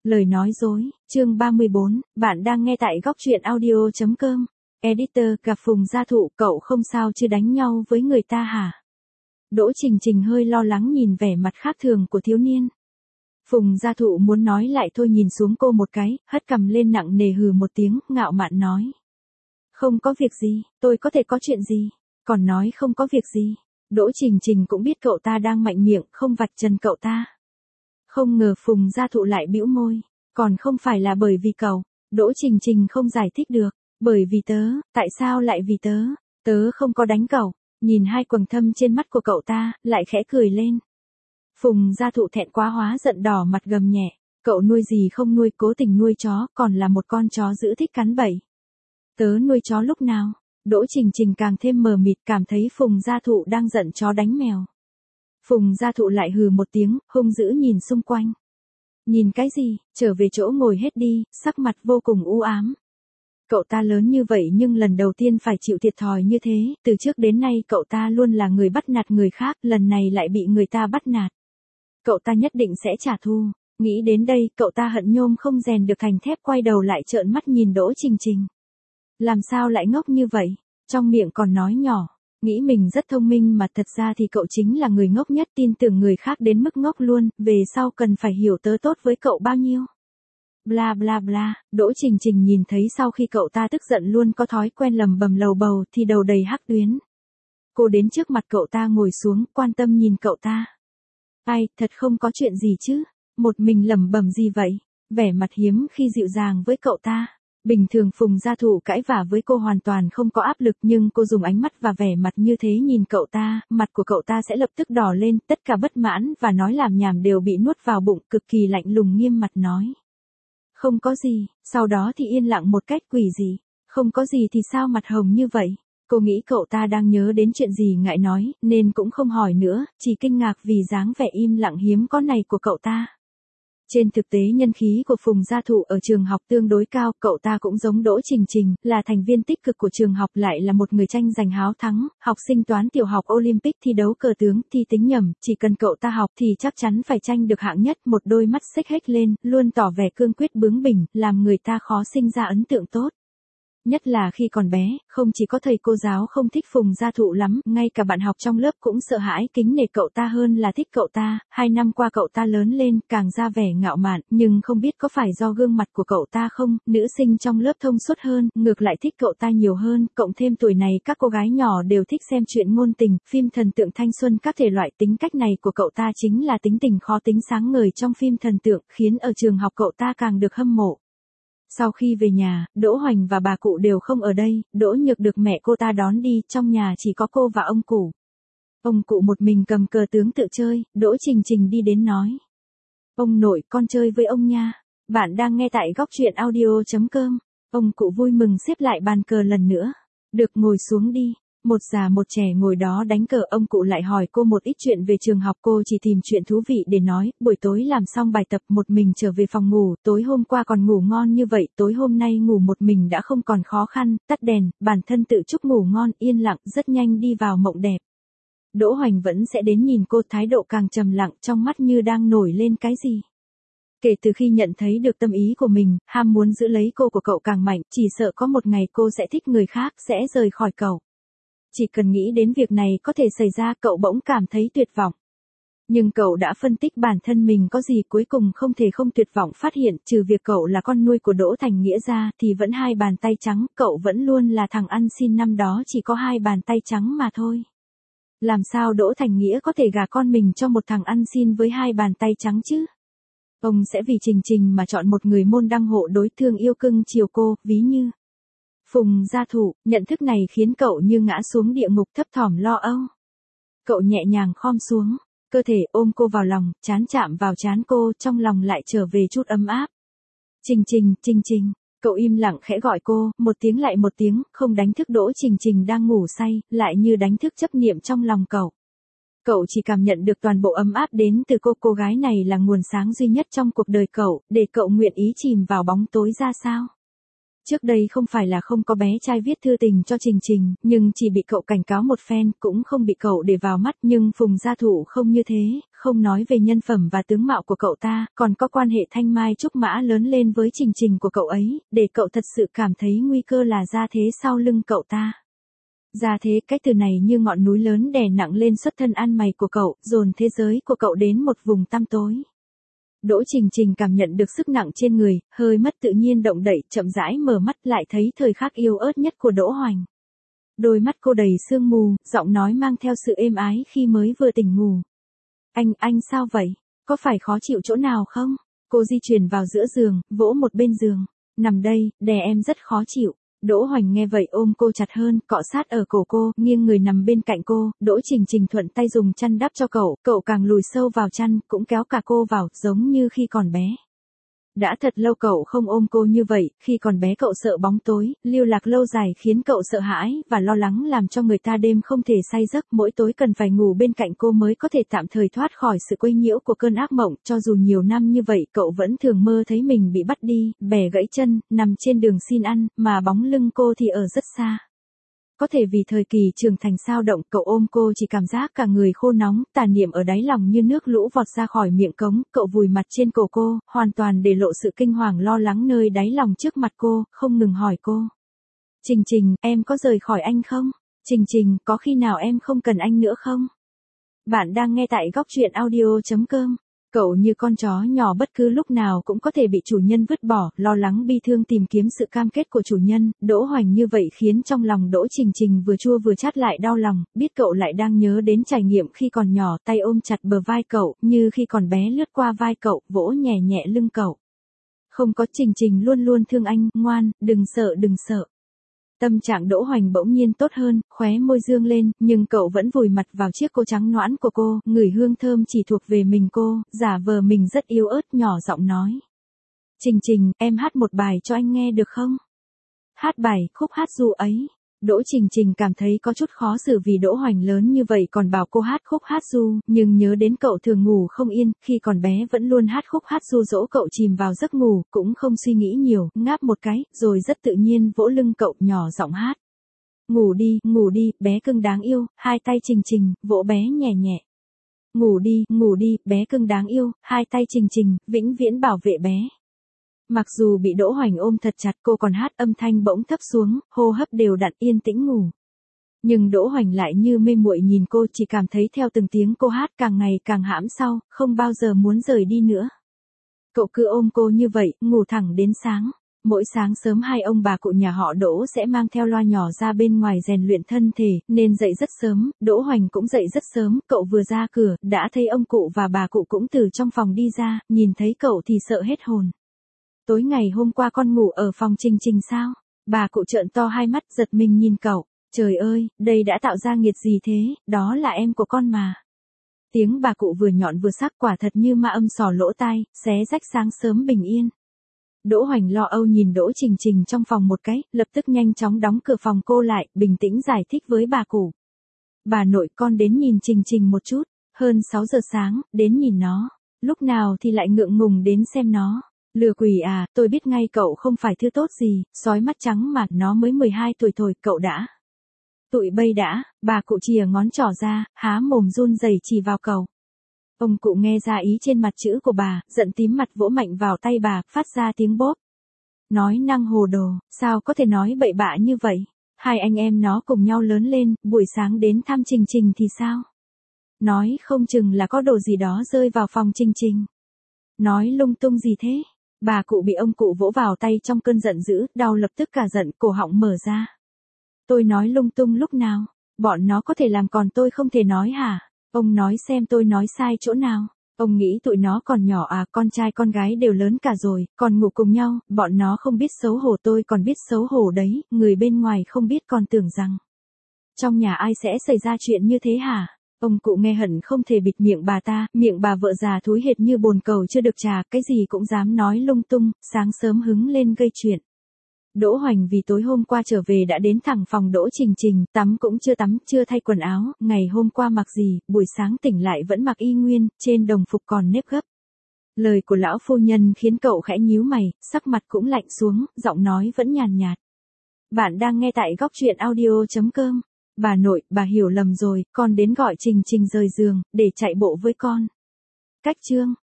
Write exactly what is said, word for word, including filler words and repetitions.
Lời nói dối, chương ba mươi bốn, bạn đang nghe tại góc truyện audio.com. Editor, gặp Phùng Gia Thụ, cậu không sao chứ đánh nhau với người ta hả? Đỗ Trình Trình hơi lo lắng nhìn vẻ mặt khác thường của thiếu niên. Phùng Gia Thụ muốn nói lại thôi nhìn xuống cô một cái, hất cằm lên nặng nề hừ một tiếng, ngạo mạn nói. Không có việc gì, tôi có thể có chuyện gì, còn nói không có việc gì. Đỗ Trình Trình cũng biết cậu ta đang mạnh miệng, không vạch trần cậu ta. Không ngờ Phùng Gia Thụ lại bĩu môi, còn không phải là bởi vì cậu. Đỗ Trình Trình không giải thích được, bởi vì tớ, tại sao lại vì tớ, tớ không có đánh cậu. Nhìn hai quầng thâm trên mắt của cậu ta, lại khẽ cười lên. Phùng Gia Thụ thẹn quá hóa giận đỏ mặt gầm nhẹ, cậu nuôi gì không nuôi, cố tình nuôi chó, còn là một con chó dữ thích cắn bậy. Tớ nuôi chó lúc nào? Đỗ Trình Trình càng thêm mờ mịt, cảm thấy Phùng Gia Thụ đang giận chó đánh mèo. Phùng Gia Thụ lại hừ một tiếng, hung dữ nhìn xung quanh. Nhìn cái gì, trở về chỗ ngồi hết đi, sắc mặt vô cùng u ám. Cậu ta lớn như vậy nhưng lần đầu tiên phải chịu thiệt thòi như thế, từ trước đến nay cậu ta luôn là người bắt nạt người khác, lần này lại bị người ta bắt nạt. Cậu ta nhất định sẽ trả thù, nghĩ đến đây cậu ta hận nhôm không rèn được thành thép, quay đầu lại trợn mắt nhìn Đỗ Trình Trình. Làm sao lại ngốc như vậy, trong miệng còn nói nhỏ, nghĩ mình rất thông minh mà thật ra thì cậu chính là người ngốc nhất, tin tưởng người khác đến mức ngốc luôn, về sau cần phải hiểu tớ tốt với cậu bao nhiêu. Bla bla bla, Đỗ Trình Trình nhìn thấy sau khi cậu ta tức giận luôn có thói quen lầm bầm lầu bầu thì đầu đầy hắc tuyến. Cô đến trước mặt cậu ta ngồi xuống, quan tâm nhìn cậu ta. Ai, thật không có chuyện gì chứ, một mình lẩm bẩm gì vậy, vẻ mặt hiếm khi dịu dàng với cậu ta. Bình thường Phùng Gia Thụ cãi vả với cô hoàn toàn không có áp lực, nhưng cô dùng ánh mắt và vẻ mặt như thế nhìn cậu ta, mặt của cậu ta sẽ lập tức đỏ lên, tất cả bất mãn và nói làm nhảm đều bị nuốt vào bụng, cực kỳ lạnh lùng nghiêm mặt nói. Không có gì, sau đó thì yên lặng một cách quỷ dị, không có gì thì sao mặt hồng như vậy? Cô nghĩ cậu ta đang nhớ đến chuyện gì ngại nói, nên cũng không hỏi nữa, chỉ kinh ngạc vì dáng vẻ im lặng hiếm có này của cậu ta. Trên thực tế nhân khí của Phùng Gia Thụ ở trường học tương đối cao, cậu ta cũng giống Đỗ Trình Trình, là thành viên tích cực của trường học, lại là một người tranh giành háo thắng, học sinh toán tiểu học Olympic, thi đấu cờ tướng, thi tính nhẩm, chỉ cần cậu ta học thì chắc chắn phải tranh được hạng nhất, một đôi mắt xếch hếch lên, luôn tỏ vẻ cương quyết bướng bỉnh, làm người ta khó sinh ra ấn tượng tốt. Nhất là khi còn bé, không chỉ có thầy cô giáo không thích Phùng Gia Thụ lắm, ngay cả bạn học trong lớp cũng sợ hãi kính nể cậu ta hơn là thích cậu ta. Hai năm qua cậu ta lớn lên, càng ra vẻ ngạo mạn, nhưng không biết có phải do gương mặt của cậu ta không, nữ sinh trong lớp thông suốt hơn, ngược lại thích cậu ta nhiều hơn, cộng thêm tuổi này các cô gái nhỏ đều thích xem chuyện ngôn tình, phim thần tượng thanh xuân các thể loại. Tính cách này của cậu ta chính là tính tình khó tính sáng ngời trong phim thần tượng, khiến ở trường học cậu ta càng được hâm mộ. Sau khi về nhà, Đỗ Hoành và bà cụ đều không ở đây, Đỗ Nhược được mẹ cô ta đón đi, trong nhà chỉ có cô và ông cụ. Ông cụ một mình cầm cờ tướng tự chơi, Đỗ Trình Trình đi đến nói. Ông nội, con chơi với ông nha. Bạn đang nghe tại góc truyện audio.com. Ông cụ vui mừng xếp lại bàn cờ lần nữa. Được, ngồi xuống đi. Một già một trẻ ngồi đó đánh cờ, ông cụ lại hỏi cô một ít chuyện về trường học, cô chỉ tìm chuyện thú vị để nói. Buổi tối làm xong bài tập một mình trở về phòng ngủ, tối hôm qua còn ngủ ngon như vậy, tối hôm nay ngủ một mình đã không còn khó khăn, tắt đèn, bản thân tự chúc ngủ ngon, yên lặng, rất nhanh đi vào mộng đẹp. Đỗ Hoành vẫn sẽ đến nhìn cô, thái độ càng trầm lặng, trong mắt như đang nổi lên cái gì. Kể từ khi nhận thấy được tâm ý của mình, ham muốn giữ lấy cô của cậu càng mạnh, chỉ sợ có một ngày cô sẽ thích người khác, sẽ rời khỏi cậu. Chỉ cần nghĩ đến việc này có thể xảy ra, cậu bỗng cảm thấy tuyệt vọng. Nhưng cậu đã phân tích bản thân mình có gì, cuối cùng không thể không tuyệt vọng, phát hiện trừ việc cậu là con nuôi của Đỗ Thành Nghĩa ra thì vẫn hai bàn tay trắng, cậu vẫn luôn là thằng ăn xin, năm đó chỉ có hai bàn tay trắng mà thôi. Làm sao Đỗ Thành Nghĩa có thể gả con mình cho một thằng ăn xin với hai bàn tay trắng chứ? Ông sẽ vì Trình Trình mà chọn một người môn đăng hộ đối, thương yêu cưng chiều cô, ví như Phùng Gia Thụ. Nhận thức này khiến cậu như ngã xuống địa ngục, thấp thỏm lo âu. Cậu nhẹ nhàng khom xuống, cơ thể ôm cô vào lòng, trán chạm vào trán cô, trong lòng lại trở về chút ấm áp. Trình Trình, Trình Trình. Cậu im lặng khẽ gọi cô, một tiếng lại một tiếng, không đánh thức Đỗ Trình Trình đang ngủ say, lại như đánh thức chấp niệm trong lòng cậu. Cậu chỉ cảm nhận được toàn bộ ấm áp đến từ cô, cô gái này là nguồn sáng duy nhất trong cuộc đời cậu, để cậu nguyện ý chìm vào bóng tối ra sao. Trước đây không phải là không có bé trai viết thư tình cho Trình Trình, nhưng chỉ bị cậu cảnh cáo một phen, cũng không bị cậu để vào mắt, nhưng Phùng Gia Thụ không như thế, không nói về nhân phẩm và tướng mạo của cậu ta, còn có quan hệ thanh mai trúc mã lớn lên với Trình Trình của cậu ấy, để cậu thật sự cảm thấy nguy cơ là gia thế sau lưng cậu ta. Gia thế, cái từ này như ngọn núi lớn đè nặng lên xuất thân ăn mày của cậu, dồn thế giới của cậu đến một vùng tăm tối. Đỗ Trình Trình cảm nhận được sức nặng trên người, hơi mất tự nhiên động đậy, chậm rãi mở mắt lại thấy thời khắc yêu ớt nhất của Đỗ Hoành. Đôi mắt cô đầy sương mù, giọng nói mang theo sự êm ái khi mới vừa tỉnh ngủ. Anh, anh sao vậy? Có phải khó chịu chỗ nào không? Cô di chuyển vào giữa giường, vỗ một bên giường. Nằm đây, đè em rất khó chịu. Đỗ Hoành nghe vậy ôm cô chặt hơn, cọ sát ở cổ cô, nghiêng người nằm bên cạnh cô, Đỗ Trình Trình thuận tay dùng chăn đắp cho cậu, cậu càng lùi sâu vào chăn, cũng kéo cả cô vào, giống như khi còn bé. Đã thật lâu cậu không ôm cô như vậy, khi còn bé cậu sợ bóng tối, lưu lạc lâu dài khiến cậu sợ hãi, và lo lắng làm cho người ta đêm không thể say giấc, mỗi tối cần phải ngủ bên cạnh cô mới có thể tạm thời thoát khỏi sự quấy nhiễu của cơn ác mộng, cho dù nhiều năm như vậy cậu vẫn thường mơ thấy mình bị bắt đi, bẻ gãy chân, nằm trên đường xin ăn, mà bóng lưng cô thì ở rất xa. Có thể vì thời kỳ trưởng thành sao động, cậu ôm cô chỉ cảm giác cả người khô nóng, tà niệm ở đáy lòng như nước lũ vọt ra khỏi miệng cống, cậu vùi mặt trên cổ cô, hoàn toàn để lộ sự kinh hoàng lo lắng nơi đáy lòng trước mặt cô, không ngừng hỏi cô. Trình Trình, em có rời khỏi anh không? Trình Trình, có khi nào em không cần anh nữa không? Bạn đang nghe tại góc truyện audio chấm com. Cậu như con chó nhỏ bất cứ lúc nào cũng có thể bị chủ nhân vứt bỏ, lo lắng bi thương tìm kiếm sự cam kết của chủ nhân, Đỗ Hoành như vậy khiến trong lòng Đỗ Trình Trình vừa chua vừa chát lại đau lòng, biết cậu lại đang nhớ đến trải nghiệm khi còn nhỏ, tay ôm chặt bờ vai cậu, như khi còn bé lướt qua vai cậu, vỗ nhẹ nhẹ lưng cậu. Không có, Trình Trình luôn luôn thương anh, ngoan, đừng sợ đừng sợ. Tâm trạng Đỗ Hoành bỗng nhiên tốt hơn, khóe môi dương lên, nhưng cậu vẫn vùi mặt vào chiếc cô trắng nõn của cô, ngửi hương thơm chỉ thuộc về mình cô, giả vờ mình rất yếu ớt nhỏ giọng nói. Trình Trình, em hát một bài cho anh nghe được không? Hát bài, khúc hát ru ấy. Đỗ Trình Trình cảm thấy có chút khó xử vì Đỗ Hoành lớn như vậy còn bảo cô hát khúc hát ru, nhưng nhớ đến cậu thường ngủ không yên, khi còn bé vẫn luôn hát khúc hát ru dỗ cậu chìm vào giấc ngủ, cũng không suy nghĩ nhiều, ngáp một cái, rồi rất tự nhiên vỗ lưng cậu, nhỏ giọng hát. Ngủ đi, ngủ đi, bé cưng đáng yêu, hai tay Trình Trình, vỗ bé nhẹ nhẹ. Ngủ đi, ngủ đi, bé cưng đáng yêu, hai tay Trình Trình, vĩnh viễn bảo vệ bé. Mặc dù bị Đỗ Hoành ôm thật chặt, cô còn hát âm thanh bỗng thấp xuống, hô hấp đều đặn yên tĩnh ngủ. Nhưng Đỗ Hoành lại như mê muội nhìn cô, chỉ cảm thấy theo từng tiếng cô hát càng ngày càng hãm sau, không bao giờ muốn rời đi nữa. Cậu cứ ôm cô như vậy, ngủ thẳng đến sáng. Mỗi sáng sớm hai ông bà cụ nhà họ Đỗ sẽ mang theo loa nhỏ ra bên ngoài rèn luyện thân thể, nên dậy rất sớm, Đỗ Hoành cũng dậy rất sớm, cậu vừa ra cửa, đã thấy ông cụ và bà cụ cũng từ trong phòng đi ra, nhìn thấy cậu thì sợ hết hồn. Tối ngày hôm qua con ngủ ở phòng Trình Trình sao? Bà cụ trợn to hai mắt giật mình nhìn cậu. Trời ơi, đây đã tạo ra nghiệt gì thế, đó là em của con mà. Tiếng bà cụ vừa nhọn vừa sắc, quả thật như ma âm sò lỗ tai, xé rách sáng sớm bình yên. Đỗ Hoành lo âu nhìn Đỗ Trình Trình trong phòng một cái, lập tức nhanh chóng đóng cửa phòng cô lại, bình tĩnh giải thích với bà cụ. Bà nội, con đến nhìn Trình Trình một chút, hơn sáu giờ sáng, đến nhìn nó. Lúc nào thì lại ngượng ngùng đến xem nó. Lừa quỷ à, tôi biết ngay cậu không phải thứ tốt gì, sói mắt trắng mà, nó mới mười hai tuổi thôi, cậu đã. Tụi bây đã, bà cụ chìa ngón trỏ ra, há mồm run rẩy chỉ vào cậu. Ông cụ nghe ra ý trên mặt chữ của bà, giận tím mặt vỗ mạnh vào tay bà, phát ra tiếng bóp. Nói năng hồ đồ, sao có thể nói bậy bạ như vậy? Hai anh em nó cùng nhau lớn lên, buổi sáng đến thăm Trình Trình thì sao? Nói không chừng là có đồ gì đó rơi vào phòng Trình Trình. Nói lung tung gì thế? Bà cụ bị ông cụ vỗ vào tay trong cơn giận dữ, đau lập tức cả giận, cổ họng mở ra. Tôi nói lung tung lúc nào? Bọn nó có thể làm còn tôi không thể nói hả? Ông nói xem tôi nói sai chỗ nào? Ông nghĩ tụi nó còn nhỏ à, con trai con gái đều lớn cả rồi, còn ngủ cùng nhau, bọn nó không biết xấu hổ, tôi còn biết xấu hổ đấy, người bên ngoài không biết còn tưởng rằng. Trong nhà ai sẽ xảy ra chuyện như thế hả? Ông cụ nghe hận không thể bịt miệng bà ta, miệng bà vợ già thúi hệt như bồn cầu chưa được trà, cái gì cũng dám nói lung tung, sáng sớm hứng lên gây chuyện. Đỗ Hoành vì tối hôm qua trở về đã đến thẳng phòng Đỗ Trình Trình, tắm cũng chưa tắm, chưa thay quần áo, ngày hôm qua mặc gì, buổi sáng tỉnh lại vẫn mặc y nguyên, trên đồng phục còn nếp gấp. Lời của lão phu nhân khiến cậu khẽ nhíu mày, sắc mặt cũng lạnh xuống, giọng nói vẫn nhàn nhạt. Bạn đang nghe tại góc truyện audio.com. Bà nội, bà hiểu lầm rồi, con đến gọi Trình Trình rời giường, để chạy bộ với con. Cách chương.